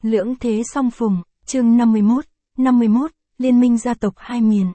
Lưỡng thế song phùng, chương 51, Liên minh gia tộc hai miền.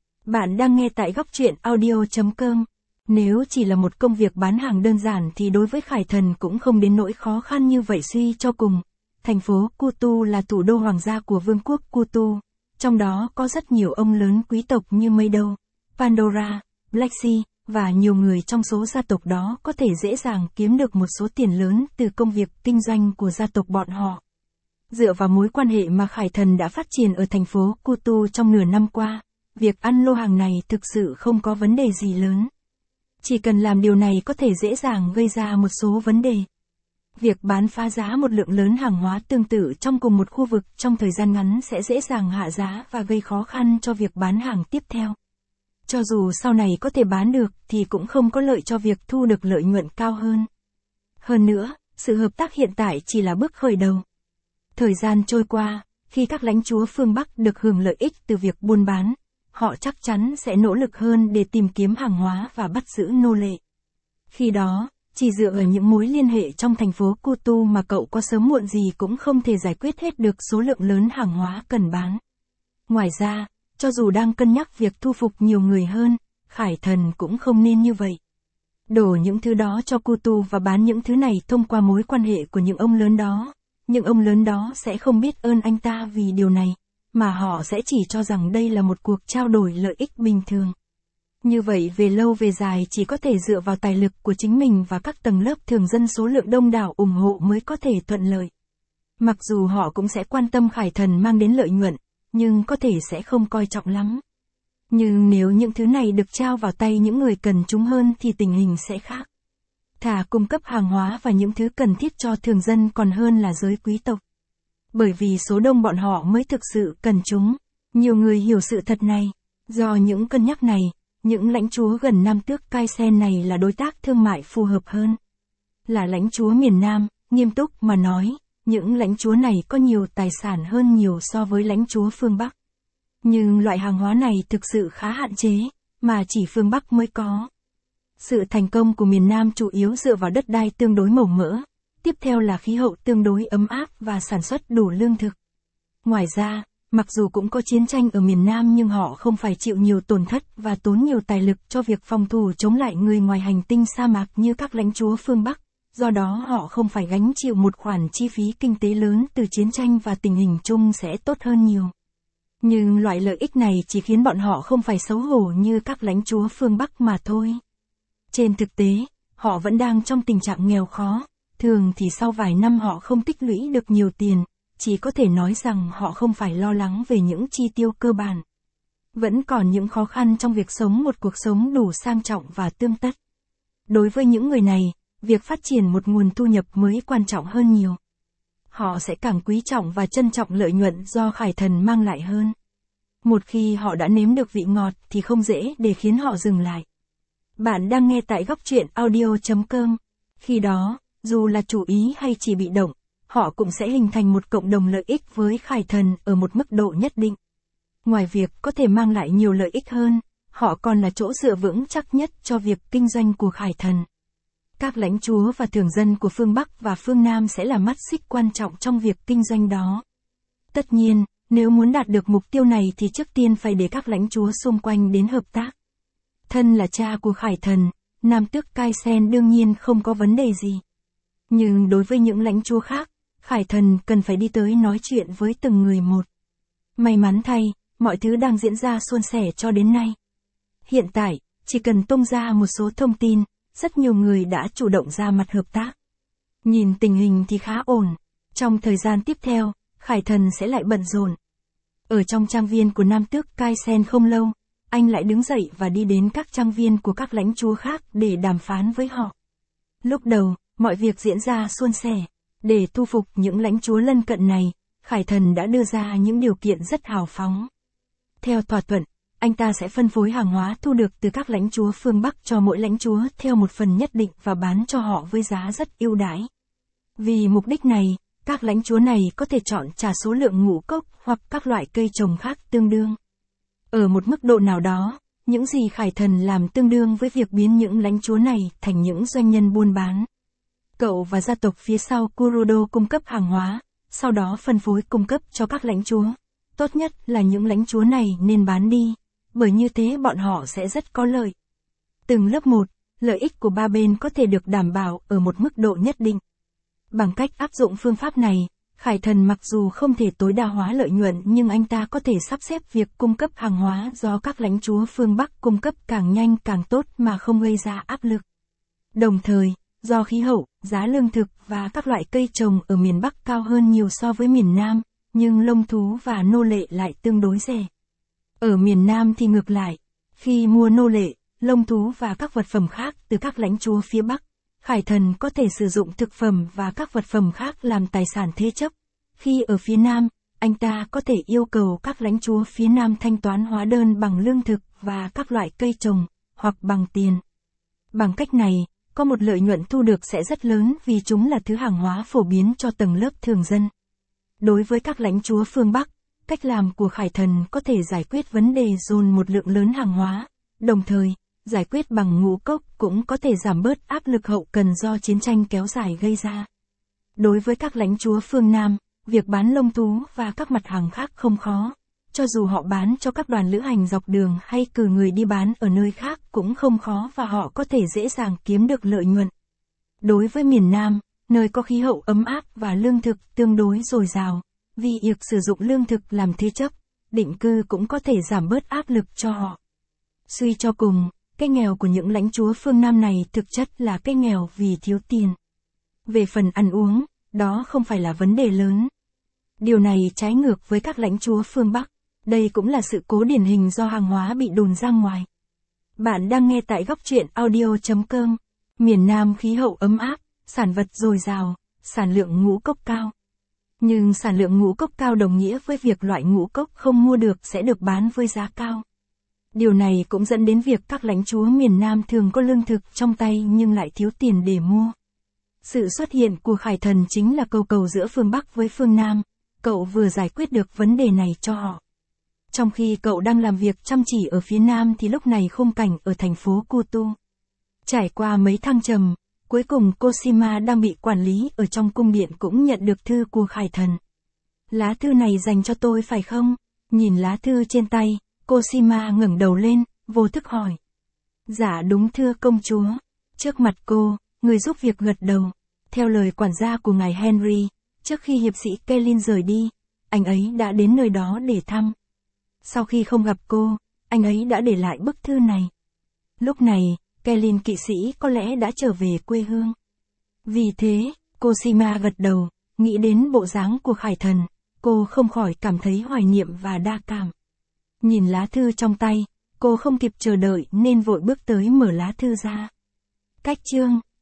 Bạn đang nghe tại góc truyện audio.com. Nếu chỉ là một công việc bán hàng đơn giản thì đối với Khải Thần cũng không đến nỗi khó khăn như vậy. Suy cho cùng, thành phố Kutu là thủ đô hoàng gia của vương quốc Kutu, trong đó có rất nhiều ông lớn quý tộc như Meido, Pandora, Black Sea, và nhiều người trong số gia tộc đó có thể dễ dàng kiếm được một số tiền lớn từ công việc kinh doanh của gia tộc bọn họ. Dựa vào mối quan hệ mà Khải Thần đã phát triển ở thành phố Kutu trong nửa năm qua, việc ăn lô hàng này thực sự không có vấn đề gì lớn. Chỉ cần làm điều này có thể dễ dàng gây ra một số vấn đề. Việc bán phá giá một lượng lớn hàng hóa tương tự trong cùng một khu vực trong thời gian ngắn sẽ dễ dàng hạ giá và gây khó khăn cho việc bán hàng tiếp theo. Cho dù sau này có thể bán được thì cũng không có lợi cho việc thu được lợi nhuận cao hơn. Hơn nữa, sự hợp tác hiện tại chỉ là bước khởi đầu. Thời gian trôi qua, khi các lãnh chúa phương Bắc được hưởng lợi ích từ việc buôn bán, họ chắc chắn sẽ nỗ lực hơn để tìm kiếm hàng hóa và bắt giữ nô lệ. Khi đó, chỉ dựa ở những mối liên hệ trong thành phố Kutu mà cậu có sớm muộn gì cũng không thể giải quyết hết được số lượng lớn hàng hóa cần bán. Ngoài ra, cho dù đang cân nhắc việc thu phục nhiều người hơn, Khải Thần cũng không nên như vậy. Đổ những thứ đó cho Kutu và bán những thứ này thông qua mối quan hệ của những ông lớn đó. Nhưng ông lớn đó sẽ không biết ơn anh ta vì điều này, mà họ sẽ chỉ cho rằng đây là một cuộc trao đổi lợi ích bình thường. Như vậy về lâu về dài chỉ có thể dựa vào tài lực của chính mình và các tầng lớp thường dân số lượng đông đảo ủng hộ mới có thể thuận lợi. Mặc dù họ cũng sẽ quan tâm Khải Thần mang đến lợi nhuận, nhưng có thể sẽ không coi trọng lắm. Nhưng nếu những thứ này được trao vào tay những người cần chúng hơn thì tình hình sẽ khác. Thà cung cấp hàng hóa và những thứ cần thiết cho thường dân còn hơn là giới quý tộc. Bởi vì số đông bọn họ mới thực sự cần chúng. Nhiều người hiểu sự thật này. Do những cân nhắc này, những lãnh chúa gần Nam Tước Kaisen này là đối tác thương mại phù hợp hơn. Là lãnh chúa miền Nam, nghiêm túc mà nói, những lãnh chúa này có nhiều tài sản hơn nhiều so với lãnh chúa phương Bắc. Nhưng loại hàng hóa này thực sự khá hạn chế, mà chỉ phương Bắc mới có. Sự thành công của miền Nam chủ yếu dựa vào đất đai tương đối màu mỡ, tiếp theo là khí hậu tương đối ấm áp và sản xuất đủ lương thực. Ngoài ra, mặc dù cũng có chiến tranh ở miền Nam nhưng họ không phải chịu nhiều tổn thất và tốn nhiều tài lực cho việc phòng thủ chống lại người ngoài hành tinh sa mạc như các lãnh chúa phương Bắc, do đó họ không phải gánh chịu một khoản chi phí kinh tế lớn từ chiến tranh và tình hình chung sẽ tốt hơn nhiều. Nhưng loại lợi ích này chỉ khiến bọn họ không phải xấu hổ như các lãnh chúa phương Bắc mà thôi. Trên thực tế, họ vẫn đang trong tình trạng nghèo khó, thường thì sau vài năm họ không tích lũy được nhiều tiền, chỉ có thể nói rằng họ không phải lo lắng về những chi tiêu cơ bản. Vẫn còn những khó khăn trong việc sống một cuộc sống đủ sang trọng và tươm tất. Đối với những người này, việc phát triển một nguồn thu nhập mới quan trọng hơn nhiều. Họ sẽ càng quý trọng và trân trọng lợi nhuận do Khải Thần mang lại hơn. Một khi họ đã nếm được vị ngọt thì không dễ để khiến họ dừng lại. Bạn đang nghe tại góc truyện audio.com. Khi đó, dù là chủ ý hay chỉ bị động, họ cũng sẽ hình thành một cộng đồng lợi ích với Khải Thần ở một mức độ nhất định. Ngoài việc có thể mang lại nhiều lợi ích hơn, họ còn là chỗ dựa vững chắc nhất cho việc kinh doanh của Khải Thần. Các lãnh chúa và thường dân của phương Bắc và phương Nam sẽ là mắt xích quan trọng trong việc kinh doanh đó. Tất nhiên, nếu muốn đạt được mục tiêu này thì trước tiên phải để các lãnh chúa xung quanh đến hợp tác. Thân là cha của Khải Thần, Nam Tước Kaisen đương nhiên không có vấn đề gì. Nhưng đối với những lãnh chúa khác, Khải Thần cần phải đi tới nói chuyện với từng người một. May mắn thay, mọi thứ đang diễn ra suôn sẻ cho đến nay. Hiện tại, chỉ cần tung ra một số thông tin, rất nhiều người đã chủ động ra mặt hợp tác. Nhìn tình hình thì khá ổn. Trong thời gian tiếp theo, Khải Thần sẽ lại bận rộn. Ở trong trang viên của Nam Tước Kaisen không lâu, anh lại đứng dậy và đi đến các trang viên của các lãnh chúa khác để đàm phán với họ. Lúc đầu, mọi việc diễn ra suôn sẻ. Để thu phục những lãnh chúa lân cận này, Khải Thần đã đưa ra những điều kiện rất hào phóng. Theo thỏa thuận, anh ta sẽ phân phối hàng hóa thu được từ các lãnh chúa phương Bắc cho mỗi lãnh chúa theo một phần nhất định và bán cho họ với giá rất ưu đãi. Vì mục đích này, các lãnh chúa này có thể chọn trả số lượng ngũ cốc hoặc các loại cây trồng khác tương đương. Ở một mức độ nào đó, những gì Khải Thần làm tương đương với việc biến những lãnh chúa này thành những doanh nhân buôn bán. Cậu và gia tộc phía sau Kurodo cung cấp hàng hóa, sau đó phân phối cung cấp cho các lãnh chúa. Tốt nhất là những lãnh chúa này nên bán đi, bởi như thế bọn họ sẽ rất có lợi. Từng lớp một, lợi ích của ba bên có thể được đảm bảo ở một mức độ nhất định. Bằng cách áp dụng phương pháp này, Khải Thần mặc dù không thể tối đa hóa lợi nhuận nhưng anh ta có thể sắp xếp việc cung cấp hàng hóa do các lãnh chúa phương Bắc cung cấp càng nhanh càng tốt mà không gây ra áp lực. Đồng thời, do khí hậu, giá lương thực và các loại cây trồng ở miền Bắc cao hơn nhiều so với miền Nam, nhưng lông thú và nô lệ lại tương đối rẻ. Ở miền Nam thì ngược lại, khi mua nô lệ, lông thú và các vật phẩm khác từ các lãnh chúa phía Bắc, Khải Thần có thể sử dụng thực phẩm và các vật phẩm khác làm tài sản thế chấp. Khi ở phía Nam, anh ta có thể yêu cầu các lãnh chúa phía Nam thanh toán hóa đơn bằng lương thực và các loại cây trồng, hoặc bằng tiền. Bằng cách này, có một lợi nhuận thu được sẽ rất lớn vì chúng là thứ hàng hóa phổ biến cho tầng lớp thường dân. Đối với các lãnh chúa phương Bắc, cách làm của Khải Thần có thể giải quyết vấn đề dồn một lượng lớn hàng hóa, đồng thời, giải quyết bằng ngũ cốc cũng có thể giảm bớt áp lực hậu cần do chiến tranh kéo dài gây ra. Đối với các lãnh chúa phương Nam, việc bán lông thú và các mặt hàng khác không khó. Cho dù họ bán cho các đoàn lữ hành dọc đường hay cử người đi bán ở nơi khác cũng không khó và họ có thể dễ dàng kiếm được lợi nhuận. Đối với miền Nam, nơi có khí hậu ấm áp và lương thực tương đối dồi dào, vì việc sử dụng lương thực làm thế chấp, định cư cũng có thể giảm bớt áp lực cho họ. Suy cho cùng, cái nghèo của những lãnh chúa phương Nam này thực chất là cái nghèo vì thiếu tiền. Về phần ăn uống, đó không phải là vấn đề lớn. Điều này trái ngược với các lãnh chúa phương Bắc. Đây cũng là sự cố điển hình do hàng hóa bị đồn ra ngoài. Bạn đang nghe tại góc truyện audio.com. Miền Nam khí hậu ấm áp, sản vật dồi dào, sản lượng ngũ cốc cao. Nhưng sản lượng ngũ cốc cao đồng nghĩa với việc loại ngũ cốc không mua được sẽ được bán với giá cao. Điều này cũng dẫn đến việc các lãnh chúa miền Nam thường có lương thực trong tay nhưng lại thiếu tiền để mua. Sự xuất hiện của Khải Thần chính là câu cầu giữa phương Bắc với phương Nam. Cậu vừa giải quyết được vấn đề này cho họ. Trong khi cậu đang làm việc chăm chỉ ở phía Nam thì lúc này khung cảnh ở thành phố Kutu. Trải qua mấy thăng trầm, cuối cùng Cosima đang bị quản lý ở trong cung điện cũng nhận được thư của Khải Thần. Lá thư này dành cho tôi phải không? Nhìn lá thư trên tay, Cosima ngẩng đầu lên, vô thức hỏi. Dạ đúng thưa công chúa. Trước mặt cô, người giúp việc gật đầu. Theo lời quản gia của ngài Henry, trước khi hiệp sĩ Kellin rời đi, anh ấy đã đến nơi đó để thăm. Sau khi không gặp cô, anh ấy đã để lại bức thư này. Lúc này, Kellin kỵ sĩ có lẽ đã trở về quê hương. Vì thế, Cosima gật đầu, nghĩ đến bộ dáng của Khải Thần, cô không khỏi cảm thấy hoài niệm và đa cảm. Nhìn lá thư trong tay, cô không kịp chờ đợi nên vội bước tới mở lá thư ra. Cách chương